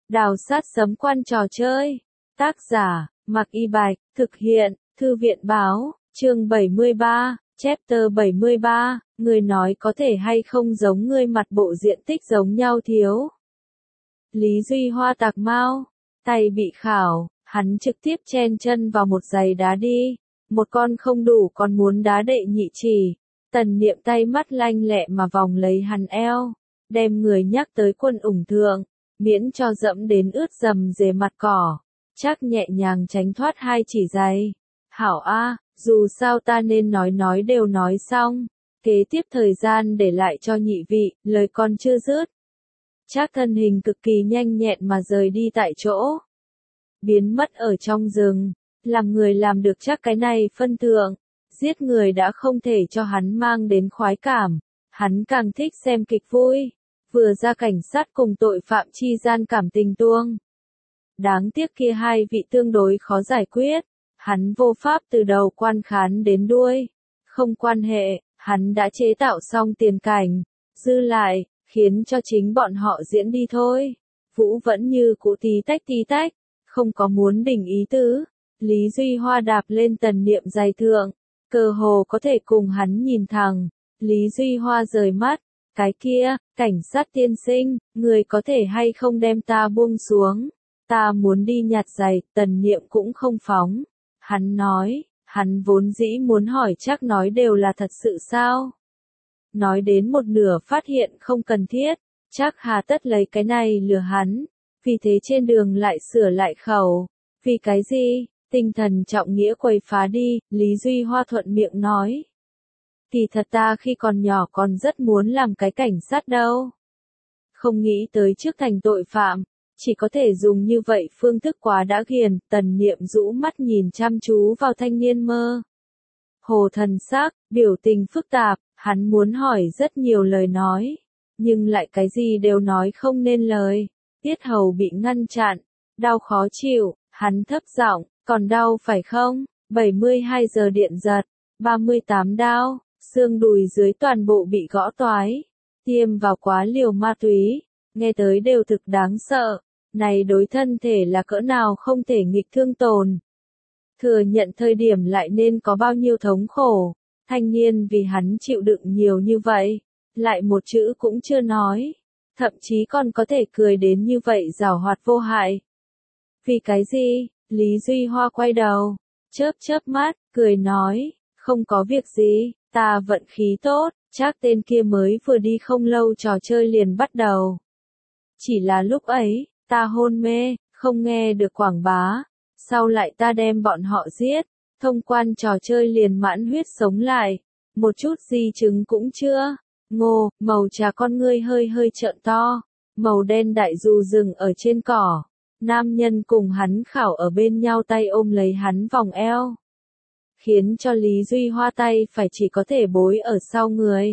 Đào sát sấm quan trò chơi. Tác giả, Mạc Y Bạch, thực hiện, Thư viện Báo, chương 73, chapter 73, người nói có thể hay không giống ngươi mặt bộ diện tích giống nhau thiếu. Lý Duy Hoa tạc mau, tay bị khảo, hắn trực tiếp chen chân vào một giày đá đi, một con không đủ còn muốn đá đệ nhị chỉ. Tần Niệm tay mắt lanh lẹ mà vòng lấy hắn eo, đem người nhắc tới quân ủng thượng, miễn cho dẫm đến ướt dầm dề mặt cỏ, chắc nhẹ nhàng tránh thoát hai chỉ giày. Hảo a, dù sao ta nên nói đều nói xong, kế tiếp thời gian để lại cho nhị vị, lời còn chưa dứt. Trác thân hình cực kỳ nhanh nhẹn mà rời đi tại chỗ, biến mất ở trong rừng, làm người làm được chắc cái này phân thượng. Giết người đã không thể cho hắn mang đến khoái cảm, hắn càng thích xem kịch vui, vừa ra cảnh sát cùng tội phạm chi gian cảm tình tuông. Đáng tiếc kia hai vị tương đối khó giải quyết, hắn vô pháp từ đầu quan khán đến đuôi. Không quan hệ, hắn đã chế tạo xong tiền cảnh, dư lại, khiến cho chính bọn họ diễn đi thôi. Vũ vẫn như cũ tí tách, không có muốn đình ý tứ. Lý Duy Hoa đạp lên Tần Niệm giày thượng, cơ hồ có thể cùng hắn nhìn thẳng. Lý Duy Hoa rời mắt, cái kia, cảnh sát tiên sinh, người có thể hay không đem ta buông xuống, ta muốn đi nhặt giày. Tần Niệm cũng không phóng, hắn nói, hắn vốn dĩ muốn hỏi chắc nói đều là thật sự sao. Nói đến một nửa phát hiện không cần thiết, chắc hà tất lấy cái này lừa hắn, vì thế trên đường lại sửa lại khẩu. Vì cái gì? Tinh thần trọng nghĩa quấy phá đi, Lý Duy Hoa thuận miệng nói. Thì thật ta khi còn nhỏ còn rất muốn làm cái cảnh sát đâu. Không nghĩ tới trước thành tội phạm, chỉ có thể dùng như vậy phương thức quá đã ghiền. Tần Niệm rũ mắt nhìn chăm chú vào thanh niên mơ hồ thần sắc, biểu tình phức tạp, hắn muốn hỏi rất nhiều lời nói, nhưng lại cái gì đều nói không nên lời. Tiết hầu bị ngăn chặn, đau khó chịu, hắn thấp giọng, còn đau phải không? 72 giờ điện giật, 38 đao, xương đùi dưới toàn bộ bị gõ toái, tiêm vào quá liều ma túy, nghe tới đều thực đáng sợ, này đối thân thể là cỡ nào không thể nghịch thương tồn. Thừa nhận thời điểm lại nên có bao nhiêu thống khổ, thanh niên vì hắn chịu đựng nhiều như vậy, lại một chữ cũng chưa nói, thậm chí còn có thể cười đến như vậy giảo hoạt vô hại. Vì cái gì? Lý Duy Hoa quay đầu, chớp mắt, cười nói, không có việc gì, ta vận khí tốt. Chắc tên kia mới vừa đi không lâu trò chơi liền bắt đầu. Chỉ là lúc ấy, ta hôn mê, không nghe được quảng bá, sau lại ta đem bọn họ giết, thông quan trò chơi liền mãn huyết sống lại, một chút di chứng cũng chưa. Ngô, màu trà con ngươi hơi trợn to, màu đen đại dù rừng ở trên cỏ. Nam nhân cùng hắn khảo ở bên nhau tay ôm lấy hắn vòng eo, khiến cho Lý Duy Hoa tay phải chỉ có thể bối ở sau người.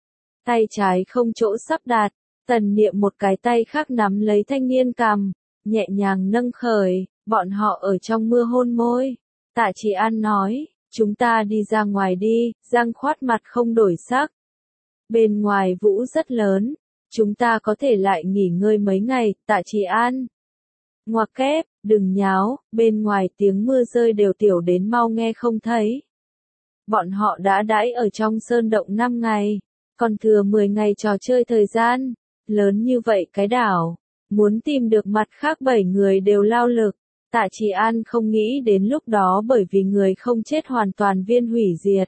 Tay trái không chỗ sắp đặt, Tần Niệm một cái tay khác nắm lấy thanh niên cằm, nhẹ nhàng nâng khởi, bọn họ ở trong mưa hôn môi. Tạ Chỉ An nói, chúng ta đi ra ngoài đi. Giang Khoát mặt không đổi sắc. Bên ngoài vũ rất lớn, chúng ta có thể lại nghỉ ngơi mấy ngày. Tạ Chỉ An. Ngoặc kép, đừng nháo, bên ngoài tiếng mưa rơi đều tiểu đến mau nghe không thấy. Bọn họ đã đãi ở trong sơn động 5 ngày, còn thừa 10 ngày trò chơi thời gian. Lớn như vậy cái đảo, muốn tìm được mặt khác 7 người đều lao lực. Tạ Chỉ An không nghĩ đến lúc đó bởi vì người không chết hoàn toàn viên hủy diệt.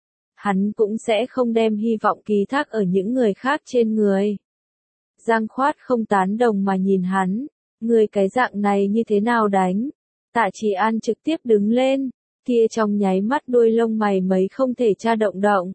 Hắn cũng sẽ không đem hy vọng ký thác ở những người khác trên người. Giang Khoát không tán đồng mà nhìn hắn. Người cái dạng này như thế nào đánh? Tạ Chỉ An trực tiếp đứng lên, kia trong nháy mắt đuôi lông mày mấy không thể tra động.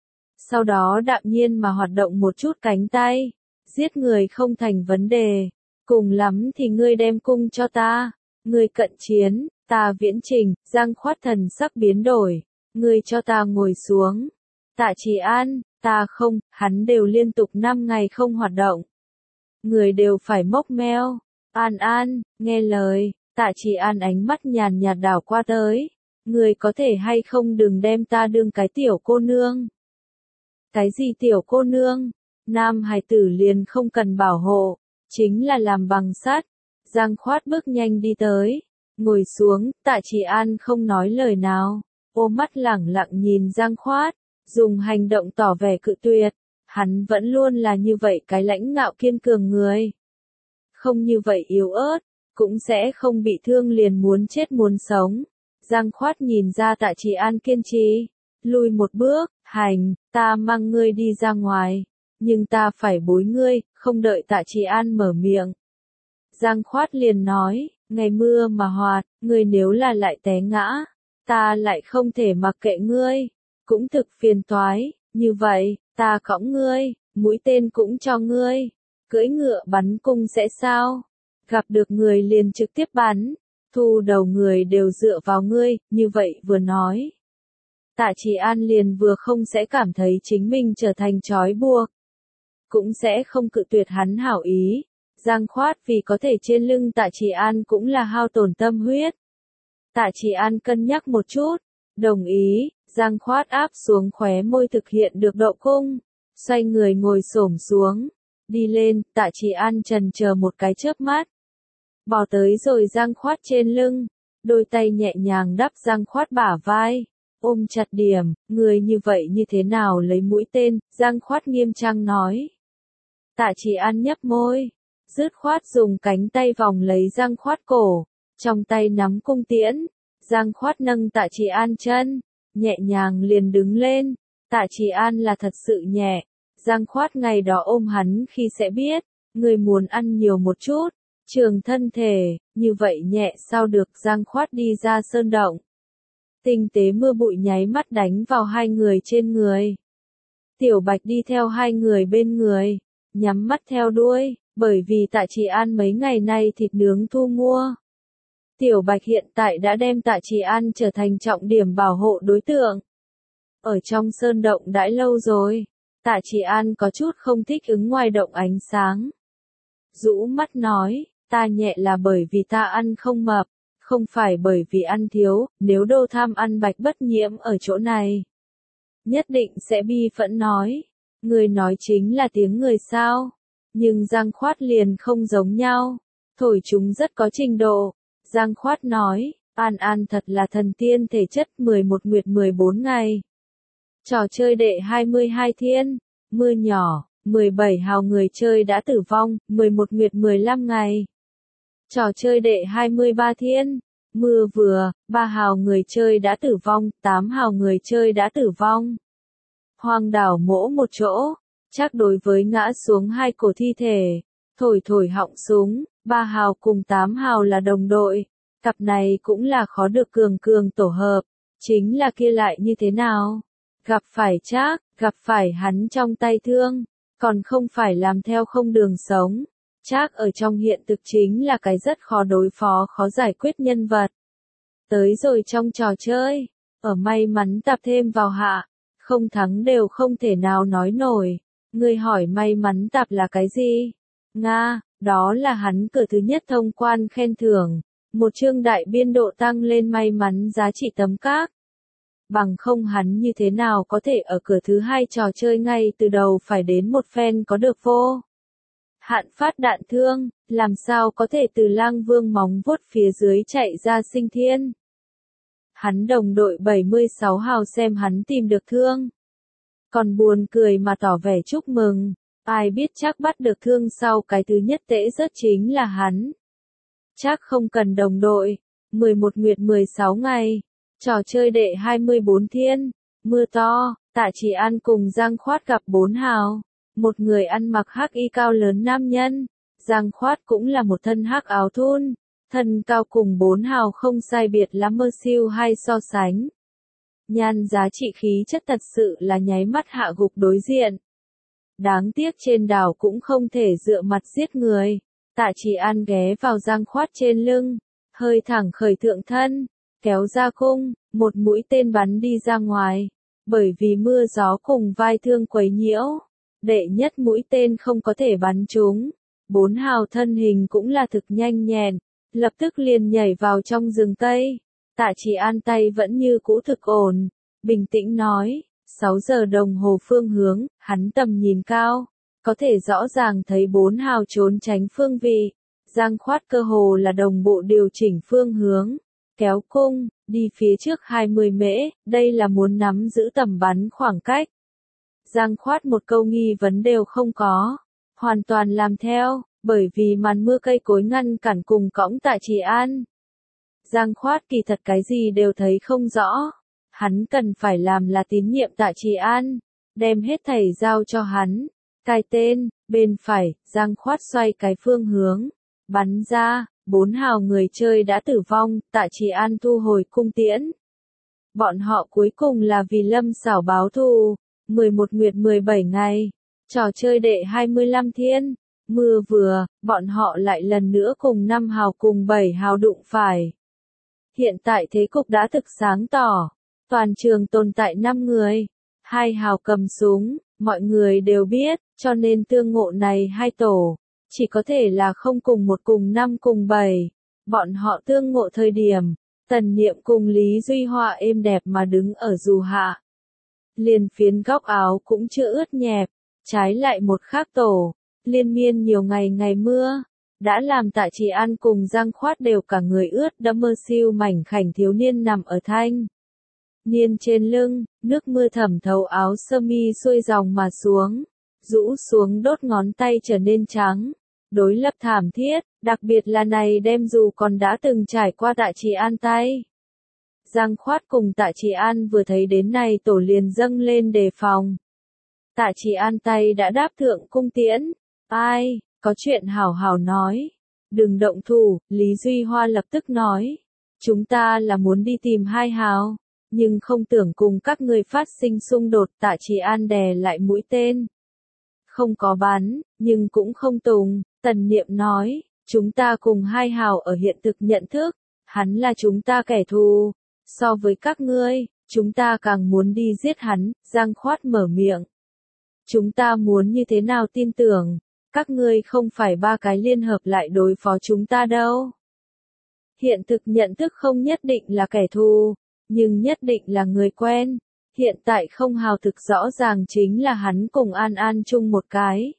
Sau đó đạm nhiên mà hoạt động một chút cánh tay, giết người không thành vấn đề, cùng lắm thì ngươi đem cung cho ta, ngươi cận chiến, ta viễn trình. Giang Khoát thần sắc biến đổi, ngươi cho ta ngồi xuống. Tạ Chỉ An, ta không, hắn đều liên tục 5 ngày không hoạt động. Người đều phải mốc meo. An, nghe lời. Tạ Chỉ An ánh mắt nhàn nhạt đảo qua tới. Người có thể hay không đừng đem ta đương cái tiểu cô nương. Cái gì tiểu cô nương? Nam hài tử liền không cần bảo hộ, chính là làm bằng sắt. Giang Khoát bước nhanh đi tới, ngồi xuống, Tạ Trì An không nói lời nào, ôm mắt lẳng lặng nhìn Giang Khoát, dùng hành động tỏ vẻ cự tuyệt, hắn vẫn luôn là như vậy cái lãnh ngạo kiên cường người. Không như vậy yếu ớt, cũng sẽ không bị thương liền muốn chết muốn sống. Giang Khoát nhìn ra Tạ Trì An kiên trì, lùi một bước, hành, ta mang ngươi đi ra ngoài, nhưng ta phải bối ngươi, không đợi Tạ Trì An mở miệng. Giang Khoát liền nói, ngày mưa mà hoạt, ngươi nếu là lại té ngã, ta lại không thể mặc kệ ngươi, cũng thực phiền toái, như vậy, ta cõng ngươi, mũi tên cũng cho ngươi, cưỡi ngựa bắn cung sẽ sao? Gặp được người liền trực tiếp bắn, thu đầu người đều dựa vào ngươi, như vậy vừa nói. Tạ Trì An liền vừa không sẽ cảm thấy chính mình trở thành trói buộc, cũng sẽ không cự tuyệt hắn hảo ý. Giang Khoát vì có thể trên lưng Tạ Trì An cũng là hao tổn tâm huyết. Tạ Trì An cân nhắc một chút, đồng ý, Giang Khoát áp xuống khóe môi thực hiện được độ cung, xoay người ngồi xổm xuống, đi lên, Tạ Trì An chần chờ một cái chớp mắt. Bò tới rồi Giang Khoát trên lưng, đôi tay nhẹ nhàng đắp Giang Khoát bả vai, ôm chặt điểm, người như vậy như thế nào lấy mũi tên, Giang Khoát nghiêm trang nói. Tạ Trì An nhấp môi, dứt khoát dùng cánh tay vòng lấy Giang Khoát cổ, trong tay nắm cung tiễn, Giang Khoát nâng Tạ Trì An chân, nhẹ nhàng liền đứng lên, Tạ Trì An là thật sự nhẹ, Giang Khoát ngày đó ôm hắn khi sẽ biết, người muốn ăn nhiều một chút, trường thân thể, như vậy nhẹ sao được. Giang Khoát đi ra sơn động. Tinh tế mưa bụi nháy mắt đánh vào hai người trên người. Tiểu Bạch đi theo hai người bên người, nhắm mắt theo đuôi, bởi vì Tạ Trì An mấy ngày nay thịt nướng thu mua. Tiểu Bạch hiện tại đã đem Tạ Trì An trở thành trọng điểm bảo hộ đối tượng. Ở trong sơn động đãi lâu rồi, Tạ Trì An có chút không thích ứng ngoài động ánh sáng. Rũ mắt nói, ta nhẹ là bởi vì ta ăn không mập, không phải bởi vì ăn thiếu, nếu Đô Tham ăn Bạch Bất Nhiễm ở chỗ này. Nhất định sẽ bi phẫn nói, người nói chính là tiếng người sao, nhưng Giang Khoát liền không giống nhau, thổi chúng rất có trình độ. Giang Khoát nói, An An thật là thần tiên thể chất 11 nguyệt 14 ngày. Trò chơi đệ 22 thiên, mưa nhỏ, 17 hào người chơi đã tử vong, 11 nguyệt 15 ngày. Trò chơi đệ 23 thiên, mưa vừa, 3 hào người chơi đã tử vong, 8 hào người chơi đã tử vong. Hoang đảo mỗ một chỗ, chắc đối với ngã xuống hai cổ thi thể, thổi thổi họng súng, 3 hào cùng 8 hào là đồng đội, cặp này cũng là khó được cường cường tổ hợp, chính là kia lại như thế nào? Gặp phải Trác, gặp phải hắn trong tay thương, còn không phải làm theo không đường sống. Trác ở trong hiện thực chính là cái rất khó đối phó khó giải quyết nhân vật. Tới rồi trong trò chơi, ở may mắn tập thêm vào hạ, không thắng đều không thể nào nói nổi. Người hỏi may mắn tập là cái gì? Nga, đó là hắn cửa thứ nhất thông quan khen thưởng, một chương đại biên độ tăng lên may mắn giá trị tấm các. Bằng không hắn như thế nào có thể ở cửa thứ hai trò chơi ngay từ đầu phải đến một phen có được vô hạn phát đạn thương, làm sao có thể từ Lang Vương móng vuốt phía dưới chạy ra sinh thiên. Hắn đồng đội 76 hào xem hắn tìm được thương, còn buồn cười mà tỏ vẻ chúc mừng, ai biết chắc bắt được thương sau cái thứ nhất tễ rất chính là hắn. Chắc không cần đồng đội, 11 nguyệt 16 ngày, trò chơi đệ 24 thiên, mưa to, Tạ Trì An cùng Giang Khoát gặp 4 hào. Một người ăn mặc hắc y cao lớn nam nhân, Giang Khoát cũng là một thân hắc áo thun, thân cao cùng 4 hào không sai biệt lắm mơ siêu hay so sánh. Nhan giá trị khí chất thật sự là nháy mắt hạ gục đối diện. Đáng tiếc trên đảo cũng không thể dựa mặt giết người. Tạ Trì An ghé vào Giang Khoát trên lưng, hơi thẳng khởi thượng thân, kéo ra cung, một mũi tên bắn đi ra ngoài, bởi vì mưa gió cùng vai thương quấy nhiễu. Đệ nhất mũi tên không có thể bắn trúng, 4 hào thân hình cũng là thực nhanh nhẹn, lập tức liền nhảy vào trong rừng cây. Tạ Trì An tay vẫn như cũ thực ổn, bình tĩnh nói, 6 giờ đồng hồ phương hướng, hắn tầm nhìn cao, có thể rõ ràng thấy 4 hào trốn tránh phương vị. Giang Khoát cơ hồ là đồng bộ điều chỉnh phương hướng, kéo cung, đi phía trước 20 mễ, đây là muốn nắm giữ tầm bắn khoảng cách. Giang Khoát một câu nghi vấn đều không có, hoàn toàn làm theo, bởi vì màn mưa cây cối ngăn cản cùng cõng Tạ Trì An. Giang Khoát kỳ thật cái gì đều thấy không rõ, hắn cần phải làm là tín nhiệm Tạ Trì An, đem hết thảy giao cho hắn. Cai tên, bên phải, Giang Khoát xoay cái phương hướng, bắn ra, 4 hào người chơi đã tử vong, Tạ Trì An thu hồi cung tiễn. Bọn họ cuối cùng là vì Lâm Sảo báo thù, 11 nguyệt 17 ngày, trò chơi đệ 25 thiên, mưa vừa, bọn họ lại lần nữa cùng 5 hào cùng 7 hào đụng phải. Hiện tại thế cục đã thực sáng tỏ, toàn trường tồn tại 5 người, 2 hào cầm súng, mọi người đều biết, cho nên tương ngộ này hai tổ, chỉ có thể là không cùng 1 cùng 5 cùng 7. Bọn họ tương ngộ thời điểm, Tần Niệm cùng Lý Duy Hoa êm đẹp mà đứng ở dù hạ. Liền phiến góc áo cũng chưa ướt nhẹp, trái lại một khác tổ, liên miên nhiều ngày ngày mưa, đã làm Tạ Trì An cùng Giang Khoát đều cả người ướt đẫm mơ siêu mảnh khảnh thiếu niên nằm ở thanh niên trên lưng, nước mưa thẩm thấu áo sơ mi xuôi dòng mà xuống, rũ xuống đốt ngón tay trở nên trắng, đối lập thảm thiết, đặc biệt là này đem dù còn đã từng trải qua Tạ Trì An tay. Giang Khoát cùng Tạ Trì An vừa thấy đến này tổ liền dâng lên đề phòng. Tạ Trì An tay đã đáp thượng cung tiễn, ai, có chuyện hảo hảo nói, đừng động thủ, Lý Duy Hoa lập tức nói, chúng ta là muốn đi tìm 2 hào, nhưng không tưởng cùng các ngươi phát sinh xung đột. Tạ Trì An đè lại mũi tên, không có bắn, nhưng cũng không tùng. Tần Niệm nói, chúng ta cùng 2 hào ở hiện thực nhận thức, hắn là chúng ta kẻ thù, so với các ngươi, chúng ta càng muốn đi giết hắn. Giang Khoát mở miệng, chúng ta muốn như thế nào tin tưởng, các ngươi không phải 3 cái liên hợp lại đối phó chúng ta đâu. Hiện thực nhận thức không nhất định là kẻ thù, nhưng nhất định là người quen. Hiện tại không hào thực rõ ràng chính là hắn cùng An An chung một cái.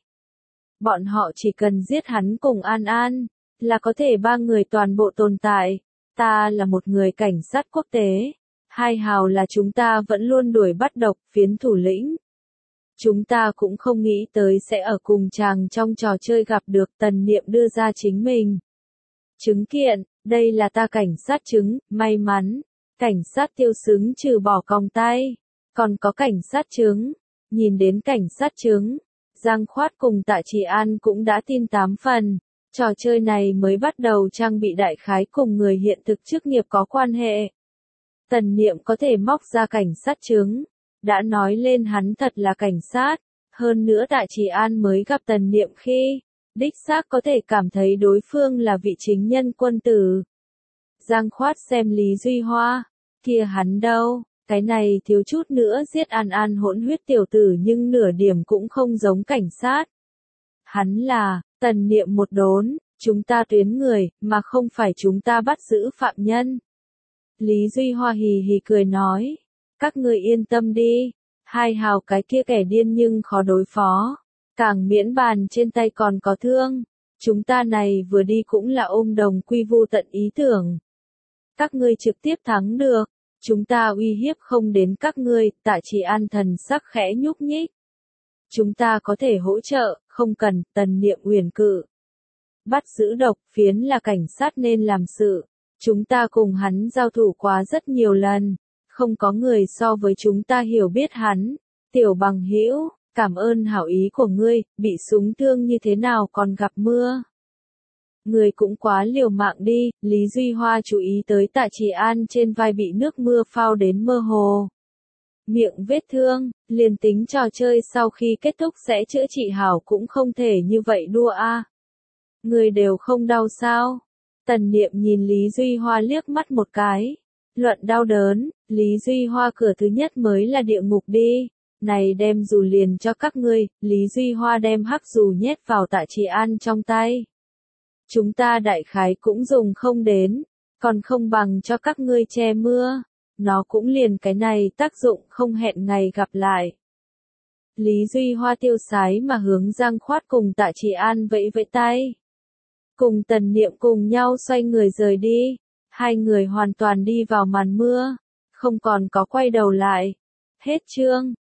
Bọn họ chỉ cần giết hắn cùng An An, là có thể 3 người toàn bộ tồn tại. Ta là một người cảnh sát quốc tế, 2 hào là chúng ta vẫn luôn đuổi bắt độc phiến thủ lĩnh. Chúng ta cũng không nghĩ tới sẽ ở cùng chàng trong trò chơi gặp được. Tần Niệm đưa ra chính mình chứng kiện, đây là ta cảnh sát chứng, may mắn, cảnh sát tiêu xứng trừ bỏ còng tay, còn có cảnh sát chứng. Nhìn đến cảnh sát chứng, Giang Khoát cùng Tạ Trì An cũng đã tin 8 phần, trò chơi này mới bắt đầu trang bị đại khái cùng người hiện thực chức nghiệp có quan hệ. Tần Niệm có thể móc ra cảnh sát chứng, đã nói lên hắn thật là cảnh sát, hơn nữa Tạ Trì An mới gặp Tần Niệm khi, đích xác có thể cảm thấy đối phương là vị chính nhân quân tử. Giang Khoát xem Lý Duy Hoa, kia hắn đâu, cái này thiếu chút nữa giết An An hỗn huyết tiểu tử nhưng nửa điểm cũng không giống cảnh sát. Hắn là, Tần Niệm một đốn, chúng ta tuyến người, mà không phải chúng ta bắt giữ phạm nhân. Lý Duy Hoa hì hì cười nói, các ngươi yên tâm đi, 2 hào cái kia kẻ điên nhưng khó đối phó, càng miễn bàn trên tay còn có thương, chúng ta này vừa đi cũng là ôm đồng quy vu tận ý tưởng. Các ngươi trực tiếp thắng được, chúng ta uy hiếp không đến các ngươi. Tạ Trì An thần sắc khẽ nhúc nhích. Chúng ta có thể hỗ trợ, không cần. Tần Niệm uyển cự. Bắt giữ độc phiến là cảnh sát nên làm sự. Chúng ta cùng hắn giao thủ quá rất nhiều lần, không có người so với chúng ta hiểu biết hắn. Tiểu bằng hữu, cảm ơn hảo ý của ngươi, bị súng thương như thế nào còn gặp mưa. Người cũng quá liều mạng đi. Lý Duy Hoa chú ý tới Tạ Trì An trên vai bị nước mưa phao đến mơ hồ. Miệng vết thương, liền tính trò chơi sau khi kết thúc sẽ chữa trị hảo cũng không thể như vậy đua a. Người đều không đau sao? Tần Niệm nhìn Lý Duy Hoa liếc mắt một cái. Luận đau đớn, Lý Duy Hoa cửa thứ nhất mới là địa ngục đi. Này đem dù liền cho các ngươi. Lý Duy Hoa đem hắc dù nhét vào Tạ Trì An trong tay. Chúng ta đại khái cũng dùng không đến, còn không bằng cho các ngươi che mưa, nó cũng liền cái này tác dụng. Không hẹn ngày gặp lại. Lý Duy Hoa tiêu sái mà hướng Giang Khoát cùng Tạ Trì An vẫy vẫy tay. cùng Tần Niệm cùng nhau xoay người rời đi. Hai người hoàn toàn đi vào màn mưa, không còn có quay đầu lại. Hết chương.